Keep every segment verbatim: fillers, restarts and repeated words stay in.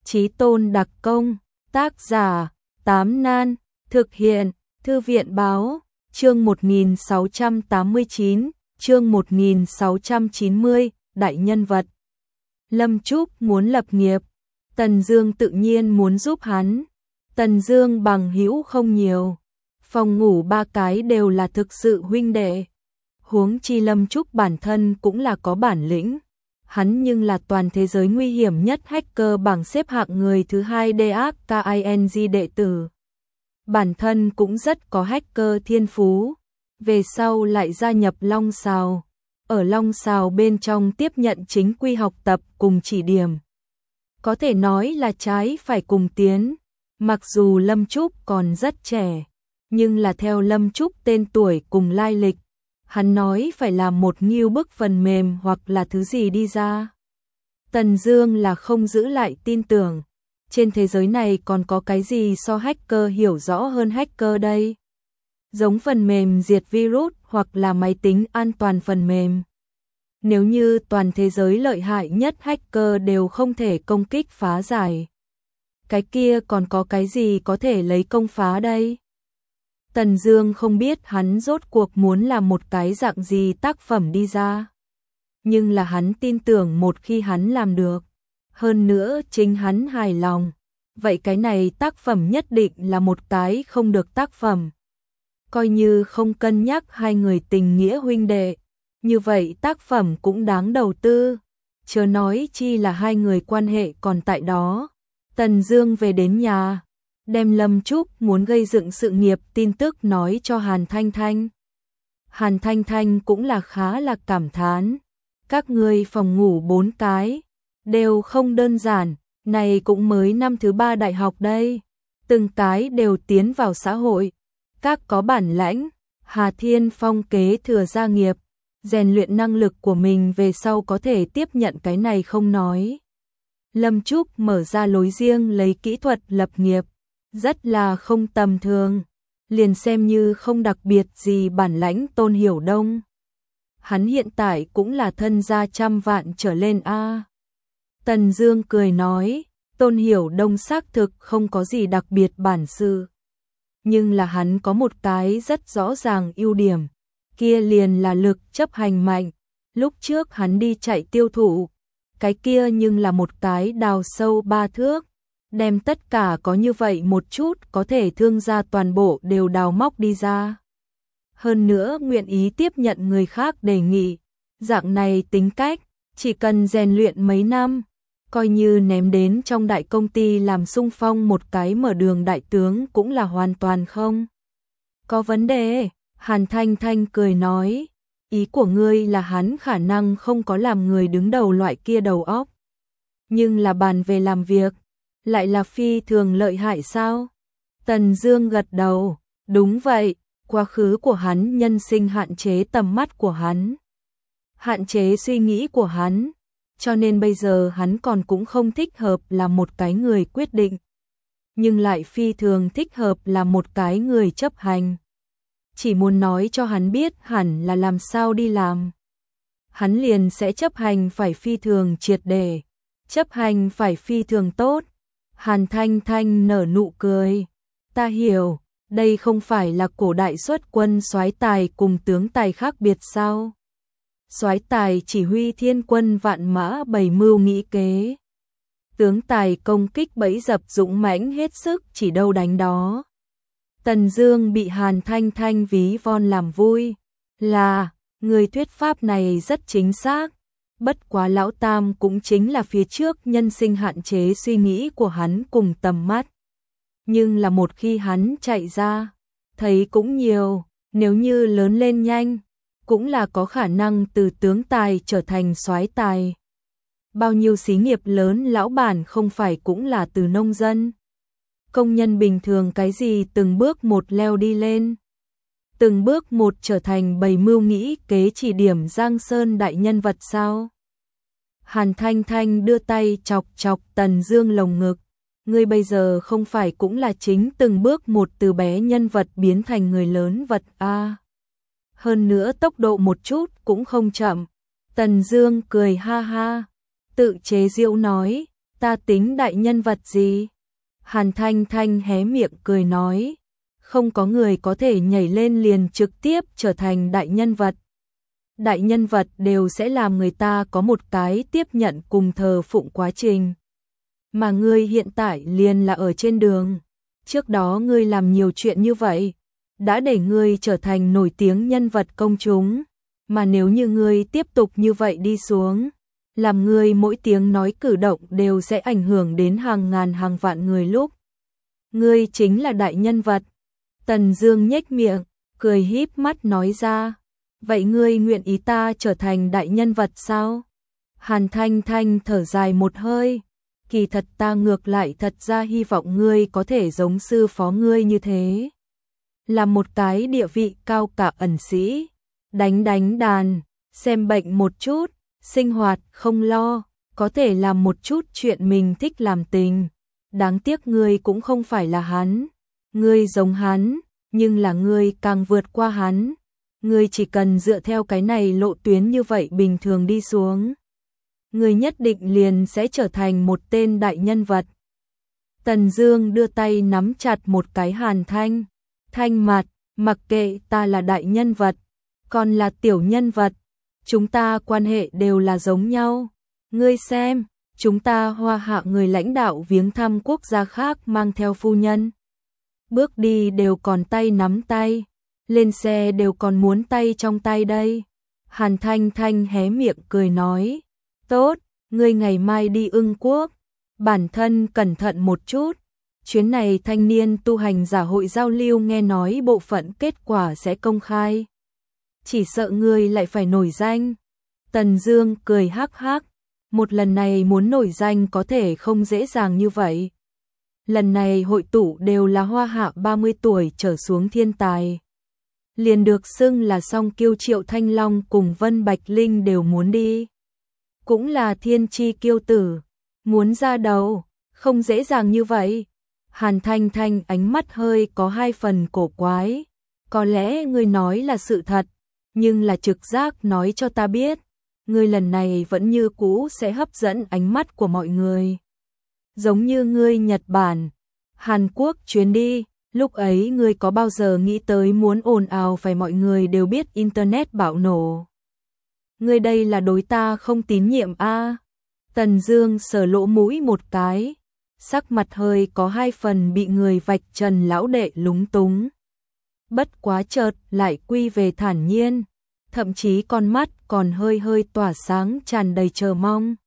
Chí Tôn đặc công, tác giả, Tám Nan, thực hiện, Thư viện báo, chương một nghìn sáu trăm tám mươi chín, chương một nghìn sáu trăm chín mươi, đại nhân vật. Lâm Trúc muốn lập nghiệp, Tần Dương tự nhiên muốn giúp hắn. Tần Dương bằng hữu không nhiều, phòng ngủ ba cái đều là thực sự huynh đệ. Huống chi Lâm Trúc bản thân cũng là có bản lĩnh. Hắn nhưng là toàn thế giới nguy hiểm nhất hacker bảng xếp hạng người thứ hai đê ác King đệ tử. Bản thân cũng rất có hacker thiên phú. Về sau lại gia nhập Long Sào. Ở Long Sào bên trong tiếp nhận chính quy học tập cùng chỉ điểm. Có thể nói là trái phải cùng tiến. Mặc dù Lâm Trúc còn rất trẻ, nhưng là theo Lâm Trúc tên tuổi cùng lai lịch, hắn nói phải làm một nghiêu bức phần mềm hoặc là thứ gì đi ra. Tần Dương là không giữ lại tin tưởng. Trên thế giới này còn có cái gì so hacker hiểu rõ hơn hacker đây? Giống phần mềm diệt virus hoặc là máy tính an toàn phần mềm. Nếu như toàn thế giới lợi hại nhất hacker đều không thể công kích phá giải, cái kia còn có cái gì có thể lấy công phá đây? Tần Dương không biết hắn rốt cuộc muốn làm một cái dạng gì tác phẩm đi ra. Nhưng là hắn tin tưởng một khi hắn làm được, hơn nữa chính hắn hài lòng, vậy cái này tác phẩm nhất định là một cái không được tác phẩm. Coi như không cân nhắc hai người tình nghĩa huynh đệ, như vậy tác phẩm cũng đáng đầu tư. Chớ nói chi là hai người quan hệ còn tại đó. Tần Dương về đến nhà, đem Lâm Trúc muốn gây dựng sự nghiệp tin tức nói cho Hàn Thanh Thanh. Hàn Thanh Thanh cũng là khá là cảm thán. Các ngươi phòng ngủ bốn cái, đều không đơn giản, này cũng mới năm thứ ba đại học đây. Từng cái đều tiến vào xã hội, các có bản lãnh. Hà Thiên Phong kế thừa gia nghiệp, rèn luyện năng lực của mình về sau có thể tiếp nhận cái này không nói. Lâm Trúc mở ra lối riêng lấy kỹ thuật lập nghiệp, rất là không tầm thường, liền xem như không đặc biệt gì bản lãnh Tôn Hiểu Đông. Hắn hiện tại cũng là thân gia trăm vạn trở lên a. Tần Dương cười nói, Tôn Hiểu Đông xác thực không có gì đặc biệt bản sự, nhưng là hắn có một cái rất rõ ràng ưu điểm, kia liền là lực chấp hành mạnh. Lúc trước hắn đi chạy tiêu thụ, cái kia nhưng là một cái đào sâu ba thước, đem tất cả có như vậy một chút có thể thương gia toàn bộ đều đào móc đi ra. Hơn nữa nguyện ý tiếp nhận người khác đề nghị, dạng này tính cách, chỉ cần rèn luyện mấy năm, coi như ném đến trong đại công ty làm xung phong một cái mở đường đại tướng cũng là hoàn toàn không có vấn đề. Hàn Thanh Thanh cười nói, ý của ngươi là hắn khả năng không có làm người đứng đầu loại kia đầu óc, nhưng là bàn về làm việc, lại là phi thường lợi hại sao? Tần Dương gật đầu, đúng vậy, quá khứ của hắn nhân sinh hạn chế tầm mắt của hắn, hạn chế suy nghĩ của hắn, cho nên bây giờ hắn còn cũng không thích hợp là một cái người quyết định, nhưng lại phi thường thích hợp là một cái người chấp hành. Chỉ muốn nói cho hắn biết hẳn là làm sao đi làm, hắn liền sẽ chấp hành phải phi thường triệt để, chấp hành phải phi thường tốt. Hàn Thanh Thanh nở nụ cười, ta hiểu, đây không phải là cổ đại xuất quân soái tài cùng tướng tài khác biệt sao? Soái tài chỉ huy thiên quân vạn mã bày mưu nghĩ kế, tướng tài công kích bẫy dập dũng mãnh hết sức chỉ đâu đánh đó. Tần Dương bị Hàn Thanh Thanh ví von làm vui, là, người thuyết pháp này rất chính xác, bất quá lão tam cũng chính là phía trước nhân sinh hạn chế suy nghĩ của hắn cùng tầm mắt. Nhưng là một khi hắn chạy ra, thấy cũng nhiều, nếu như lớn lên nhanh, cũng là có khả năng từ tướng tài trở thành soái tài. Bao nhiêu xí nghiệp lớn lão bản không phải cũng là từ nông dân. Công nhân bình thường cái gì từng bước một leo đi lên, từng bước một trở thành bầy mưu nghĩ kế chỉ điểm Giang Sơn đại nhân vật sao? Hàn Thanh Thanh đưa tay chọc chọc Tần Dương lồng ngực, ngươi bây giờ không phải cũng là chính từng bước một từ bé nhân vật biến thành người lớn vật a? À, hơn nữa tốc độ một chút cũng không chậm. Tần Dương cười ha ha, tự chế giễu nói, Ta tính đại nhân vật gì? Hàn Thanh Thanh hé miệng cười nói, không có người có thể nhảy lên liền trực tiếp trở thành đại nhân vật. Đại nhân vật đều sẽ làm người ta có một cái tiếp nhận cùng thờ phụng quá trình. Mà ngươi hiện tại liền là ở trên đường. Trước đó ngươi làm nhiều chuyện như vậy, đã để ngươi trở thành nổi tiếng nhân vật công chúng. Mà nếu như ngươi tiếp tục như vậy đi xuống, làm ngươi mỗi tiếng nói cử động đều sẽ ảnh hưởng đến hàng ngàn hàng vạn người lúc. Ngươi chính là đại nhân vật. Tần Dương nhếch miệng, cười híp mắt nói ra. Vậy ngươi nguyện ý ta trở thành đại nhân vật sao? Hàn Thanh Thanh thở dài một hơi. Kỳ thật ta ngược lại thật ra hy vọng ngươi có thể giống sư phó ngươi như thế. Là một cái địa vị cao cả ẩn sĩ. Đánh đánh đàn, xem bệnh một chút, sinh hoạt không lo, có thể làm một chút chuyện mình thích làm tình. Đáng tiếc ngươi cũng không phải là hắn. Ngươi giống hắn, nhưng là ngươi càng vượt qua hắn. Ngươi chỉ cần dựa theo cái này lộ tuyến như vậy bình thường đi xuống. Ngươi nhất định liền sẽ trở thành một tên đại nhân vật. Tần Dương đưa tay nắm chặt một cái Hàn Thanh. Thanh mặt, mặc kệ ta là đại nhân vật, còn là tiểu nhân vật, chúng ta quan hệ đều là giống nhau. Ngươi xem, chúng ta Hoa Hạ người lãnh đạo viếng thăm quốc gia khác mang theo phu nhân. Bước đi đều còn tay nắm tay, lên xe đều còn muốn tay trong tay đây. Hàn Thanh Thanh hé miệng cười nói, tốt, ngươi ngày mai đi Ưng Quốc, bản thân cẩn thận một chút. Chuyến này thanh niên tu hành giả hội giao lưu nghe nói bộ phận kết quả sẽ công khai. Chỉ sợ ngươi lại phải nổi danh. Tần Dương cười hắc hắc, một lần này muốn nổi danh có thể không dễ dàng như vậy. Lần này hội tụ đều là Hoa Hạ ba mươi tuổi trở xuống thiên tài. Liền được xưng là song kiêu Triệu Thanh Long cùng Vân Bạch Linh đều muốn đi. Cũng là thiên chi kiêu tử, muốn ra đầu, không dễ dàng như vậy. Hàn Thanh Thanh ánh mắt hơi có hai phần cổ quái. Có lẽ ngươi nói là sự thật, nhưng là trực giác nói cho ta biết, ngươi lần này vẫn như cũ sẽ hấp dẫn ánh mắt của mọi người. Giống như ngươi Nhật Bản, Hàn Quốc chuyến đi, lúc ấy ngươi có bao giờ nghĩ tới muốn ồn ào phải mọi người đều biết internet bạo nổ. Ngươi đây là đối ta không tín nhiệm a? À? Tần Dương sờ lỗ mũi một cái, sắc mặt hơi có hai phần bị người vạch trần lão đệ lúng túng. Bất quá chợt lại quy về thản nhiên, thậm chí con mắt còn hơi hơi tỏa sáng tràn đầy chờ mong.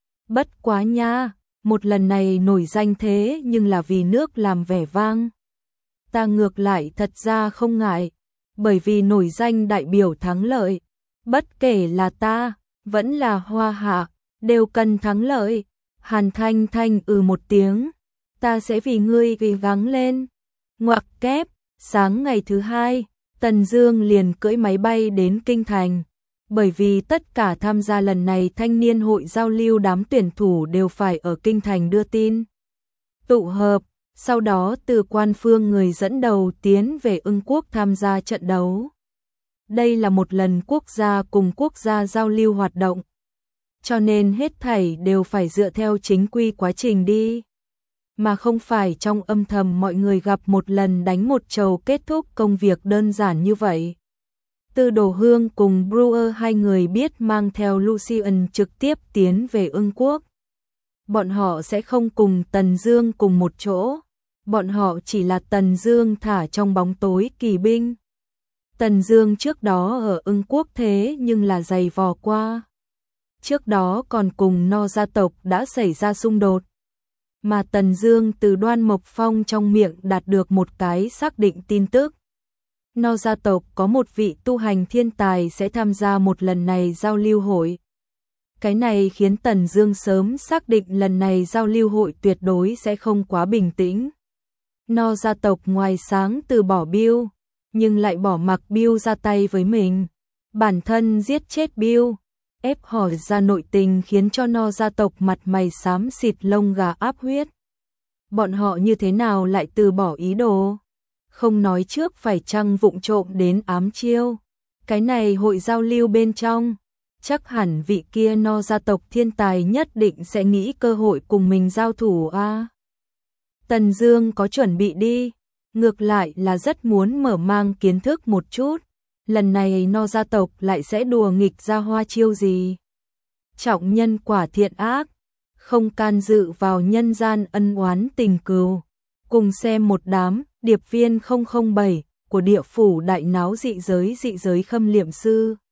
Bất quá nha, một lần này nổi danh thế nhưng là vì nước làm vẻ vang. Ta ngược lại thật ra không ngại, bởi vì nổi danh đại biểu thắng lợi. Bất kể là ta, vẫn là Hoa Hạ, đều cần thắng lợi. Hàn Thanh Thanh ừ một tiếng, ta sẽ vì ngươi ghi gắng lên. Ngoặc kép, sáng ngày thứ hai, Tần Dương liền cưỡi máy bay đến Kinh Thành. Bởi vì tất cả tham gia lần này thanh niên hội giao lưu đám tuyển thủ đều phải ở Kinh Thành đưa tin. Tụ hợp, sau đó từ quan phương người dẫn đầu tiến về Ưng Quốc tham gia trận đấu. Đây là một lần quốc gia cùng quốc gia giao lưu hoạt động. Cho nên hết thảy đều phải dựa theo chính quy quá trình đi. Mà không phải trong âm thầm mọi người gặp một lần đánh một trầu kết thúc công việc đơn giản như vậy. Từ Đồ Hương cùng Brewer hai người biết mang theo Lucian trực tiếp tiến về Ưng Quốc. Bọn họ sẽ không cùng Tần Dương cùng một chỗ. Bọn họ chỉ là Tần Dương thả trong bóng tối kỳ binh. Tần Dương trước đó ở Ưng Quốc thế nhưng là dày vò qua. Trước đó còn cùng No gia tộc đã xảy ra xung đột. Mà Tần Dương từ Đoan Mộc Phong trong miệng đạt được một cái xác định tin tức. No gia tộc có một vị tu hành thiên tài sẽ tham gia một lần này giao lưu hội. Cái này khiến Tần Dương sớm xác định lần này giao lưu hội tuyệt đối sẽ không quá bình tĩnh. No gia tộc ngoài sáng từ bỏ Bill, nhưng lại bỏ mặc Bill ra tay với mình. Bản thân giết chết Bill, ép hỏi ra nội tình khiến cho No gia tộc mặt mày xám xịt lông gà áp huyết. Bọn họ như thế nào lại từ bỏ ý đồ? Không nói trước phải chăng vụng trộm đến ám chiêu. Cái này hội giao lưu bên trong, chắc hẳn vị kia no gia tộc thiên tài nhất định sẽ nghĩ cơ hội cùng mình giao thủ a. À. Tần Dương có chuẩn bị đi, ngược lại là rất muốn mở mang kiến thức một chút, lần này no gia tộc lại sẽ đùa nghịch ra hoa chiêu gì. Trọng nhân quả thiện ác, không can dự vào nhân gian ân oán tình cừu. Cùng xem một đám điệp viên không không bảy của địa phủ đại náo dị giới dị giới khâm liệm sư.